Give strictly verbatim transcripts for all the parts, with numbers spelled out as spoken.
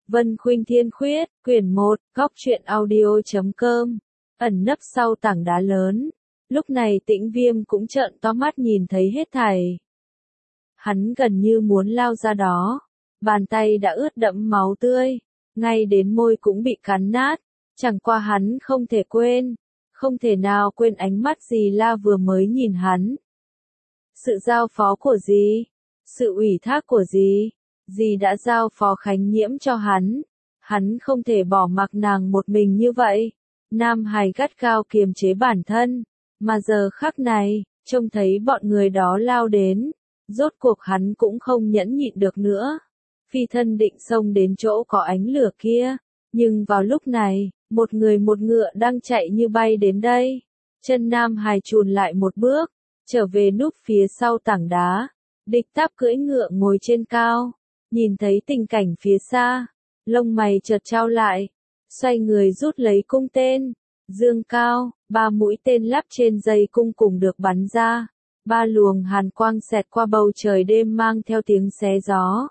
Vân Khuynh Thiên Khuyết, quyển một, góc truyện audio chấm com, ẩn nấp sau tảng đá lớn. Lúc này Tĩnh Viêm cũng trợn to mắt nhìn thấy hết thảy. Hắn gần như muốn lao ra đó. Bàn tay đã ướt đẫm máu tươi, ngay đến môi cũng bị cắn nát. Chẳng qua hắn không thể quên, không thể nào quên ánh mắt dì La vừa mới nhìn hắn. Sự giao phó của dì, sự ủy thác của dì, dì đã giao phó Khánh Nhiễm cho hắn. Hắn không thể bỏ mặc nàng một mình như vậy. Nam Hải gắt gao kiềm chế bản thân, mà giờ khắc này, trông thấy bọn người đó lao đến, rốt cuộc hắn cũng không nhẫn nhịn được nữa. Phi thân định xông đến chỗ có ánh lửa kia, nhưng vào lúc này, một người một ngựa đang chạy như bay đến đây. Chân Nam Hải chùn lại một bước, trở về núp phía sau tảng đá. Địch Táp cưỡi ngựa ngồi trên cao, nhìn thấy tình cảnh phía xa, lông mày chợt trao lại, xoay người rút lấy cung tên, dương cao, ba mũi tên lắp trên dây cung cùng được bắn ra, ba luồng hàn quang xẹt qua bầu trời đêm mang theo tiếng xé gió.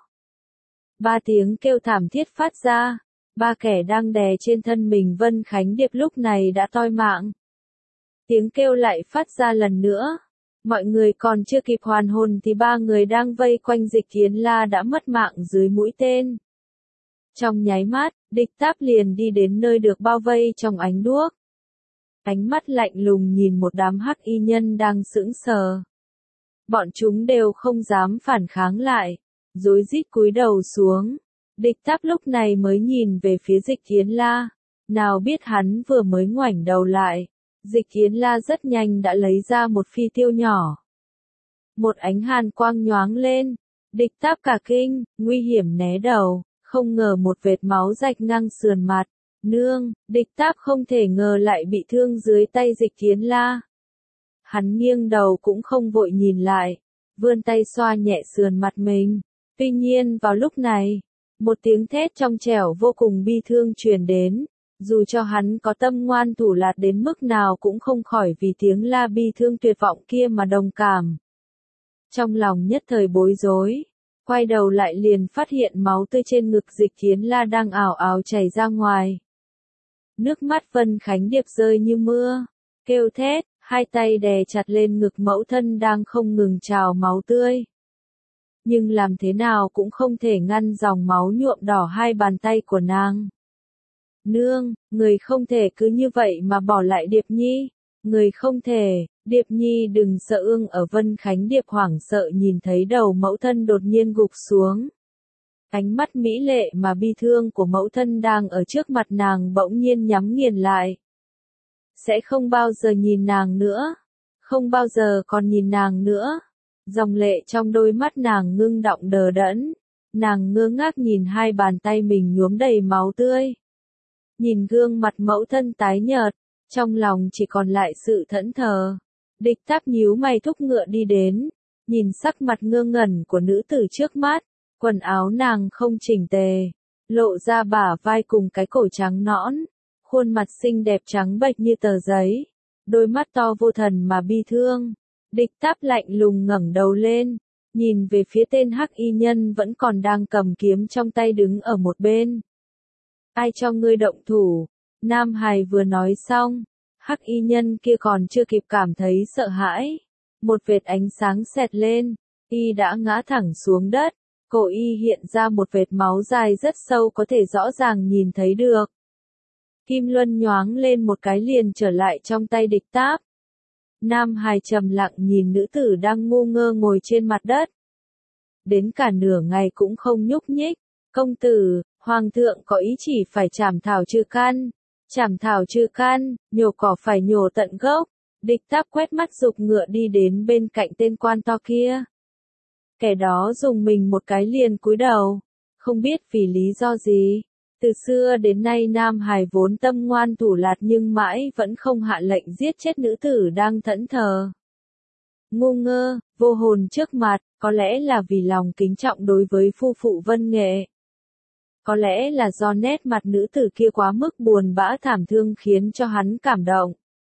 Ba tiếng kêu thảm thiết phát ra, ba kẻ đang đè trên thân mình Vân Khánh Điệp lúc này đã toi mạng. Tiếng kêu lại phát ra lần nữa. Mọi người còn chưa kịp hoàn hồn thì ba người đang vây quanh Dịch Yến La đã mất mạng dưới mũi tên. Trong nháy mắt, Địch Táp liền đi đến nơi được bao vây trong ánh đuốc. Ánh mắt lạnh lùng nhìn một đám hắc y nhân đang sững sờ. Bọn chúng đều không dám phản kháng lại, rối rít cúi đầu xuống. Địch Táp lúc này mới nhìn về phía Dịch Yến La, nào biết hắn vừa mới ngoảnh đầu lại. Dịch Yến La rất nhanh đã lấy ra một phi tiêu nhỏ. Một ánh hàn quang nhoáng lên, Địch Táp cả kinh, nguy hiểm né đầu, không ngờ một vệt máu rạch ngang sườn mặt. Nương, Địch Táp không thể ngờ lại bị thương dưới tay Dịch Yến La. Hắn nghiêng đầu cũng không vội nhìn lại, vươn tay xoa nhẹ sườn mặt mình. Tuy nhiên vào lúc này, một tiếng thét trong trẻo vô cùng bi thương truyền đến. Dù cho hắn có tâm ngoan thủ lạt đến mức nào cũng không khỏi vì tiếng la bi thương tuyệt vọng kia mà đồng cảm. Trong lòng nhất thời bối rối, quay đầu lại liền phát hiện máu tươi trên ngực Dịch Yến La đang ảo ảo chảy ra ngoài. Nước mắt Vân Khánh Điệp rơi như mưa, kêu thét, hai tay đè chặt lên ngực mẫu thân đang không ngừng trào máu tươi. Nhưng làm thế nào cũng không thể ngăn dòng máu nhuộm đỏ hai bàn tay của nàng. Nương, người không thể cứ như vậy mà bỏ lại Điệp Nhi, người không thể, Điệp Nhi đừng sợ ương ở Vân Khánh Điệp hoảng sợ nhìn thấy đầu mẫu thân đột nhiên gục xuống. Ánh mắt mỹ lệ mà bi thương của mẫu thân đang ở trước mặt nàng bỗng nhiên nhắm nghiền lại. Sẽ không bao giờ nhìn nàng nữa, không bao giờ còn nhìn nàng nữa. Dòng lệ trong đôi mắt nàng ngưng đọng đờ đẫn, nàng ngơ ngác nhìn hai bàn tay mình nhuốm đầy máu tươi. Nhìn gương mặt mẫu thân tái nhợt, trong lòng chỉ còn lại sự thẫn thờ. Địch Táp nhíu mày thúc ngựa đi đến, nhìn sắc mặt ngơ ngẩn của nữ tử trước mắt, quần áo nàng không chỉnh tề, lộ ra bả vai cùng cái cổ trắng nõn, khuôn mặt xinh đẹp trắng bệch như tờ giấy, đôi mắt to vô thần mà bi thương. Địch Táp lạnh lùng ngẩng đầu lên, nhìn về phía tên hắc y nhân vẫn còn đang cầm kiếm trong tay đứng ở một bên. Ai cho ngươi động thủ? Nam Hải vừa nói xong, hắc y nhân kia còn chưa kịp cảm thấy sợ hãi. Một vệt ánh sáng xẹt lên, y đã ngã thẳng xuống đất, cổ y hiện ra một vệt máu dài rất sâu có thể rõ ràng nhìn thấy được. Kim luân nhoáng lên một cái liền trở lại trong tay Địch Táp. Nam Hải trầm lặng nhìn nữ tử đang ngu ngơ ngồi trên mặt đất. Đến cả nửa ngày cũng không nhúc nhích. Công tử, hoàng thượng có ý chỉ phải chảm thảo trừ căn. Chảm thảo trừ căn, nhổ cỏ phải nhổ tận gốc. Địch Táp quét mắt giục ngựa đi đến bên cạnh tên quan to kia. Kẻ đó dùng mình một cái liền cúi đầu, không biết vì lý do gì. Từ xưa đến nay Nam Hải vốn tâm ngoan thủ lạt nhưng mãi vẫn không hạ lệnh giết chết nữ tử đang thẫn thờ. Ngu ngơ, vô hồn trước mặt, có lẽ là vì lòng kính trọng đối với phu phụ Vân Nghệ. Có lẽ là do nét mặt nữ tử kia quá mức buồn bã thảm thương khiến cho hắn cảm động.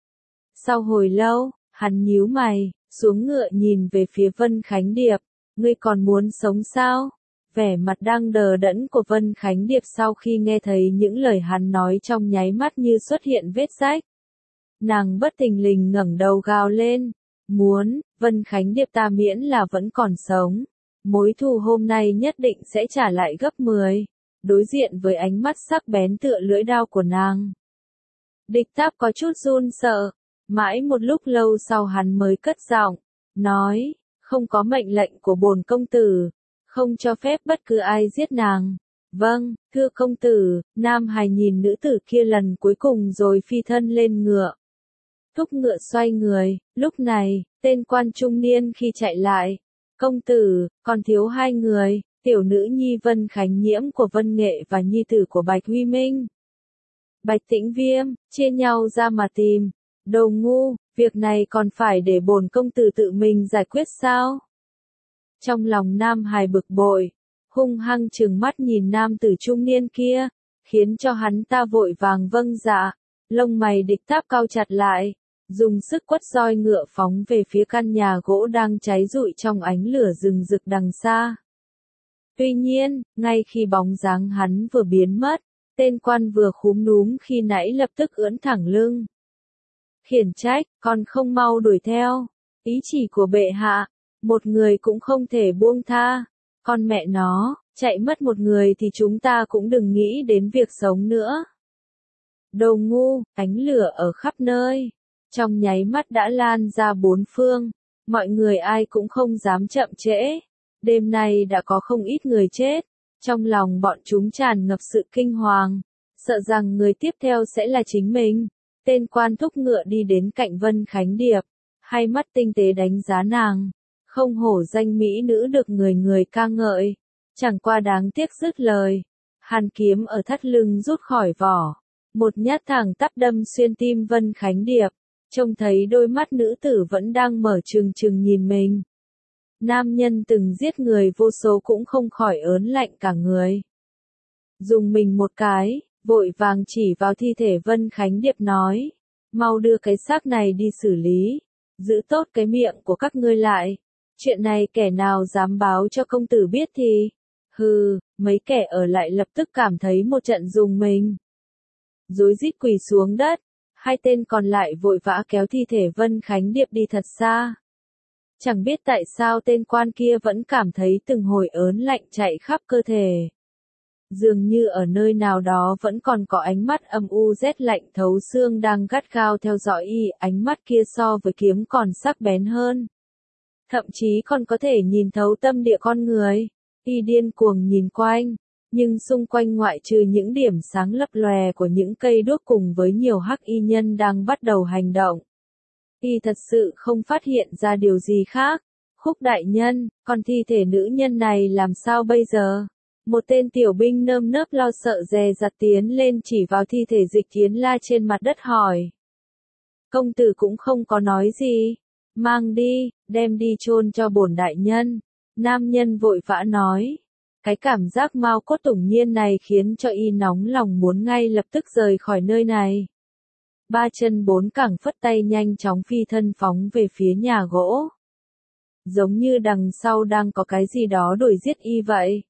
Sau hồi lâu, hắn nhíu mày, xuống ngựa nhìn về phía Vân Khánh Điệp, ngươi còn muốn sống sao? Vẻ mặt đang đờ đẫn của Vân Khánh Điệp sau khi nghe thấy những lời hắn nói trong nháy mắt như xuất hiện vết rách. Nàng bất thình lình ngẩng đầu gào lên, muốn, Vân Khánh Điệp ta miễn là vẫn còn sống. Mối thù hôm nay nhất định sẽ trả lại gấp mười. Đối diện với ánh mắt sắc bén tựa lưỡi đao của nàng. Địch Táp có chút run sợ, mãi một lúc lâu sau hắn mới cất giọng, nói, không có mệnh lệnh của bổn công tử, không cho phép bất cứ ai giết nàng. Vâng, thưa công tử, Nam Hải nhìn nữ tử kia lần cuối cùng rồi phi thân lên ngựa. Thúc ngựa xoay người, lúc này, tên quan trung niên khi chạy lại. Công tử, còn thiếu hai người, tiểu nữ nhi Vân Khánh Nhiễm của Vân Nghệ và nhi tử của Bạch Huy Minh. Bạch Tĩnh Viêm, chia nhau ra mà tìm. Đồ ngu, việc này còn phải để bổn công tử tự mình giải quyết sao? Trong lòng Nam Hải bực bội, hung hăng trừng mắt nhìn nam tử trung niên kia, khiến cho hắn ta vội vàng vâng dạ, lông mày Địch Táp cau chặt lại, dùng sức quất roi ngựa phóng về phía căn nhà gỗ đang cháy rụi trong ánh lửa rừng rực đằng xa. Tuy nhiên, ngay khi bóng dáng hắn vừa biến mất, tên quan vừa khúm núm khi nãy lập tức ưỡn thẳng lưng. Khiển trách, còn không mau đuổi theo. Ý chỉ của bệ hạ, một người cũng không thể buông tha. Con mẹ nó, chạy mất một người thì chúng ta cũng đừng nghĩ đến việc sống nữa. Đồ ngu, ánh lửa ở khắp nơi. Trong nháy mắt đã lan ra bốn phương. Mọi người ai cũng không dám chậm trễ. Đêm nay đã có không ít người chết. Trong lòng bọn chúng tràn ngập sự kinh hoàng. Sợ rằng người tiếp theo sẽ là chính mình. Tên quan thúc ngựa đi đến cạnh Vân Khánh Điệp. Hai mắt tinh tế đánh giá nàng. Không hổ danh mỹ nữ được người người ca ngợi. Chẳng qua đáng tiếc dứt lời. Hàn kiếm ở thắt lưng rút khỏi vỏ. Một nhát thẳng tắp đâm xuyên tim Vân Khánh Điệp. Trông thấy đôi mắt nữ tử vẫn đang mở trừng trừng nhìn mình. Nam nhân từng giết người vô số cũng không khỏi ớn lạnh cả người. Dùng mình một cái, vội vàng chỉ vào thi thể Vân Khánh Điệp nói. Mau đưa cái xác này đi xử lý. Giữ tốt cái miệng của các ngươi lại. Chuyện này kẻ nào dám báo cho công tử biết thì. Hừ, mấy kẻ ở lại lập tức cảm thấy một trận rùng mình. Rối rít quỳ xuống đất. Hai tên còn lại vội vã kéo thi thể Vân Khánh Điệp đi thật xa. Chẳng biết tại sao tên quan kia vẫn cảm thấy từng hồi ớn lạnh chạy khắp cơ thể. Dường như ở nơi nào đó vẫn còn có ánh mắt âm u rét lạnh thấu xương đang gắt gao theo dõi y, ánh mắt kia so với kiếm còn sắc bén hơn. Thậm chí còn có thể nhìn thấu tâm địa con người. Y điên cuồng nhìn quanh, nhưng xung quanh ngoại trừ những điểm sáng lấp lòe của những cây đuốc cùng với nhiều hắc y nhân đang bắt đầu hành động. Y thật sự không phát hiện ra điều gì khác. Khúc đại nhân, còn thi thể nữ nhân này làm sao bây giờ? Một tên tiểu binh nơm nớp lo sợ dè dặt tiến lên chỉ vào thi thể Dịch Thiến La trên mặt đất hỏi. Công tử cũng không có nói gì. Mang đi, đem đi chôn cho bổn đại nhân. Nam nhân vội vã nói. Cái cảm giác mau cốt tủng nhiên này khiến cho y nóng lòng muốn ngay lập tức rời khỏi nơi này. Ba chân bốn cẳng phất tay nhanh chóng phi thân phóng về phía nhà gỗ. Giống như đằng sau đang có cái gì đó đuổi giết y vậy.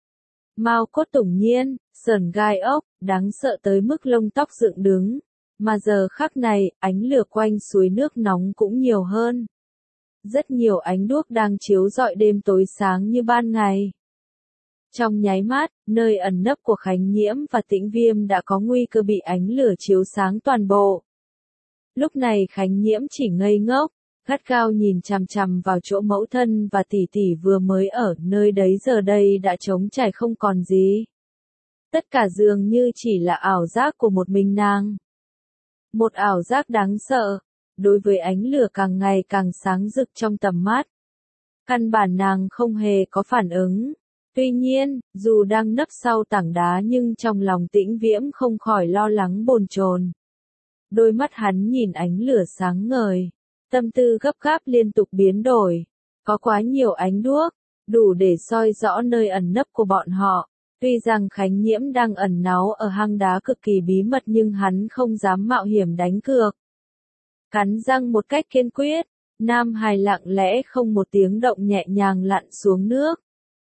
Mao cốt tủng nhiên, sởn gai ốc, đáng sợ tới mức lông tóc dựng đứng. Mà giờ khắc này, ánh lửa quanh suối nước nóng cũng nhiều hơn. Rất nhiều ánh đuốc đang chiếu rọi đêm tối sáng như ban ngày. Trong nháy mắt, nơi ẩn nấp của Khánh Nhiễm và Tĩnh Viêm đã có nguy cơ bị ánh lửa chiếu sáng toàn bộ. Lúc này Khánh Nhiễm chỉ ngây ngốc, gắt gao nhìn chằm chằm vào chỗ mẫu thân và tỷ tỷ vừa mới ở, nơi đấy giờ đây đã trống trải không còn gì. Tất cả dường như chỉ là ảo giác của một mình nàng. Một ảo giác đáng sợ, đối với ánh lửa càng ngày càng sáng rực trong tầm mắt. Căn bản nàng không hề có phản ứng. Tuy nhiên, dù đang nấp sau tảng đá nhưng trong lòng Tĩnh Viễn không khỏi lo lắng bồn chồn. Đôi mắt hắn nhìn ánh lửa sáng ngời, tâm tư gấp gáp liên tục biến đổi. Có quá nhiều ánh đuốc, đủ để soi rõ nơi ẩn nấp của bọn họ. Tuy rằng Khánh Nhiễm đang ẩn náu ở hang đá cực kỳ bí mật nhưng hắn không dám mạo hiểm đánh cược. Cắn răng một cách kiên quyết, Nam Hải lặng lẽ không một tiếng động nhẹ nhàng lặn xuống nước.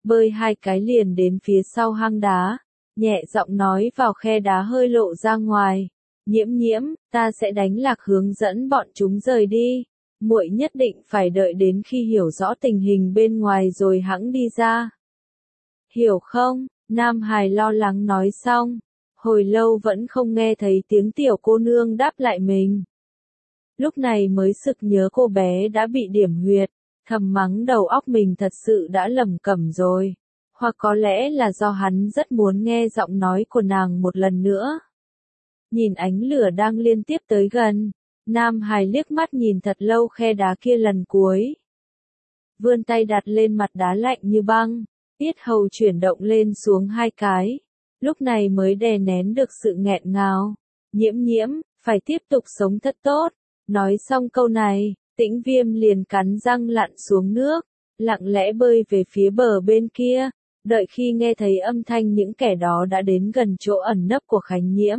bơi hai cái liền đến phía sau hang đá, nhẹ giọng nói vào khe đá hơi lộ ra ngoài, Nhiễm Nhiễm, ta sẽ đánh lạc hướng dẫn bọn chúng rời đi, muội nhất định phải đợi đến khi hiểu rõ tình hình bên ngoài rồi hẵng đi ra. Hiểu không? Nam Hải lo lắng nói xong, hồi lâu vẫn không nghe thấy tiếng tiểu cô nương đáp lại mình. Lúc này mới sực nhớ cô bé đã bị điểm huyệt, thầm mắng đầu óc mình thật sự đã lầm cẩm rồi, hoặc có lẽ là do hắn rất muốn nghe giọng nói của nàng một lần nữa. Nhìn ánh lửa đang liên tiếp tới gần, Nam Hải liếc mắt nhìn thật lâu khe đá kia lần cuối. Vươn tay đặt lên mặt đá lạnh như băng, yết hầu chuyển động lên xuống hai cái, lúc này mới đè nén được sự nghẹn ngào. Nhiễm Nhiễm, phải tiếp tục sống thật tốt. Nói xong câu này, Tĩnh Viêm liền cắn răng lặn xuống nước, lặng lẽ bơi về phía bờ bên kia, đợi khi nghe thấy âm thanh những kẻ đó đã đến gần chỗ ẩn nấp của Khánh Nhiễm.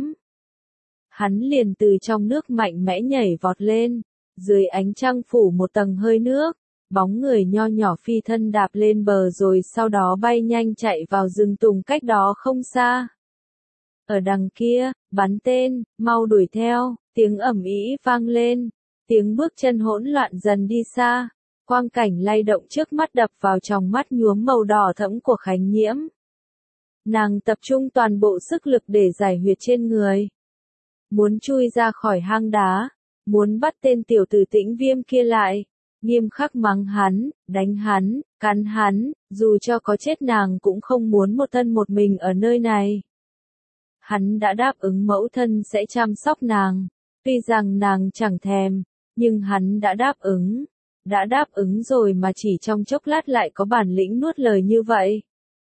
Hắn liền từ trong nước mạnh mẽ nhảy vọt lên, dưới ánh trăng phủ một tầng hơi nước, bóng người nho nhỏ phi thân đạp lên bờ rồi sau đó bay nhanh chạy vào rừng tùng cách đó không xa. Ở đằng kia, bắn tên, mau đuổi theo, tiếng ầm ĩ vang lên, tiếng bước chân hỗn loạn dần đi xa, quang cảnh lay động trước mắt đập vào tròng mắt nhuốm màu đỏ thẫm của Khánh Nhiễm. Nàng tập trung toàn bộ sức lực để giải huyệt trên người. Muốn chui ra khỏi hang đá, muốn bắt tên tiểu tử Tĩnh Viêm kia lại, nghiêm khắc mắng hắn, đánh hắn, cắn hắn, dù cho có chết nàng cũng không muốn một thân một mình ở nơi này. Hắn đã đáp ứng mẫu thân sẽ chăm sóc nàng, tuy rằng nàng chẳng thèm, nhưng hắn đã đáp ứng, đã đáp ứng rồi mà chỉ trong chốc lát lại có bản lĩnh nuốt lời như vậy.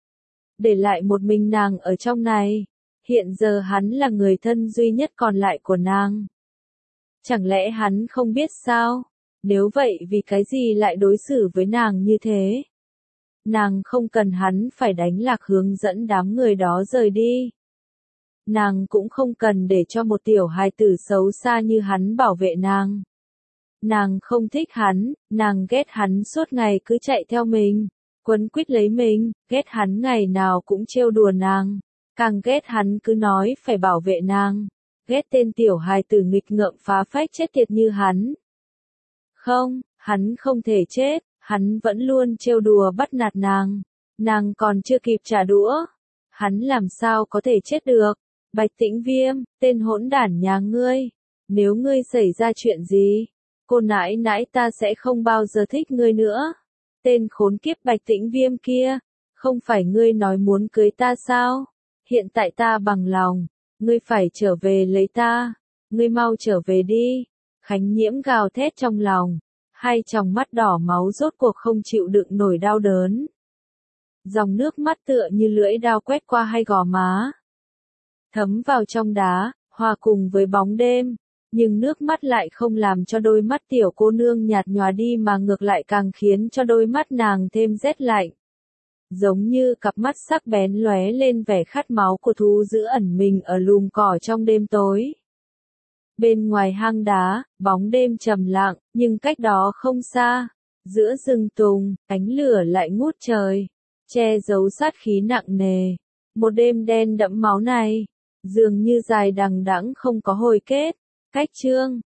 Để lại một mình nàng ở trong này, hiện giờ hắn là người thân duy nhất còn lại của nàng. Chẳng lẽ hắn không biết sao? Nếu vậy vì cái gì lại đối xử với nàng như thế? Nàng không cần hắn phải đánh lạc hướng dẫn đám người đó rời đi. Nàng cũng không cần để cho một tiểu hài tử xấu xa như hắn bảo vệ nàng. Nàng không thích hắn, nàng ghét hắn suốt ngày cứ chạy theo mình, quấn quýt lấy mình, ghét hắn ngày nào cũng trêu đùa nàng, càng ghét hắn cứ nói phải bảo vệ nàng, ghét tên tiểu hài tử nghịch ngợm phá phách chết tiệt như hắn. Không, hắn không thể chết, hắn vẫn luôn trêu đùa bắt nạt nàng, nàng còn chưa kịp trả đũa, hắn làm sao có thể chết được. Bạch Tĩnh Viêm, tên hỗn đản nhà ngươi, nếu ngươi xảy ra chuyện gì, cô nãi nãi ta sẽ không bao giờ thích ngươi nữa. Tên khốn kiếp Bạch Tĩnh Viêm kia, không phải ngươi nói muốn cưới ta sao? Hiện tại ta bằng lòng, ngươi phải trở về lấy ta, ngươi mau trở về đi. Khánh Nhiễm gào thét trong lòng, hai tròng mắt đỏ máu rốt cuộc không chịu đựng nổi đau đớn. Dòng nước mắt tựa như lưỡi dao quét qua hai gò má, thấm vào trong đá, hòa cùng với bóng đêm, nhưng nước mắt lại không làm cho đôi mắt tiểu cô nương nhạt nhòa đi mà ngược lại càng khiến cho đôi mắt nàng thêm rét lạnh. Giống như cặp mắt sắc bén lóe lên vẻ khát máu của thú dữ ẩn mình ở lùm cỏ trong đêm tối. Bên ngoài hang đá, bóng đêm trầm lặng, nhưng cách đó không xa, giữa rừng tùng, ánh lửa lại ngút trời, che giấu sát khí nặng nề. Một đêm đen đẫm máu này, dường như dài đằng đẵng không có hồi kết. Cách chương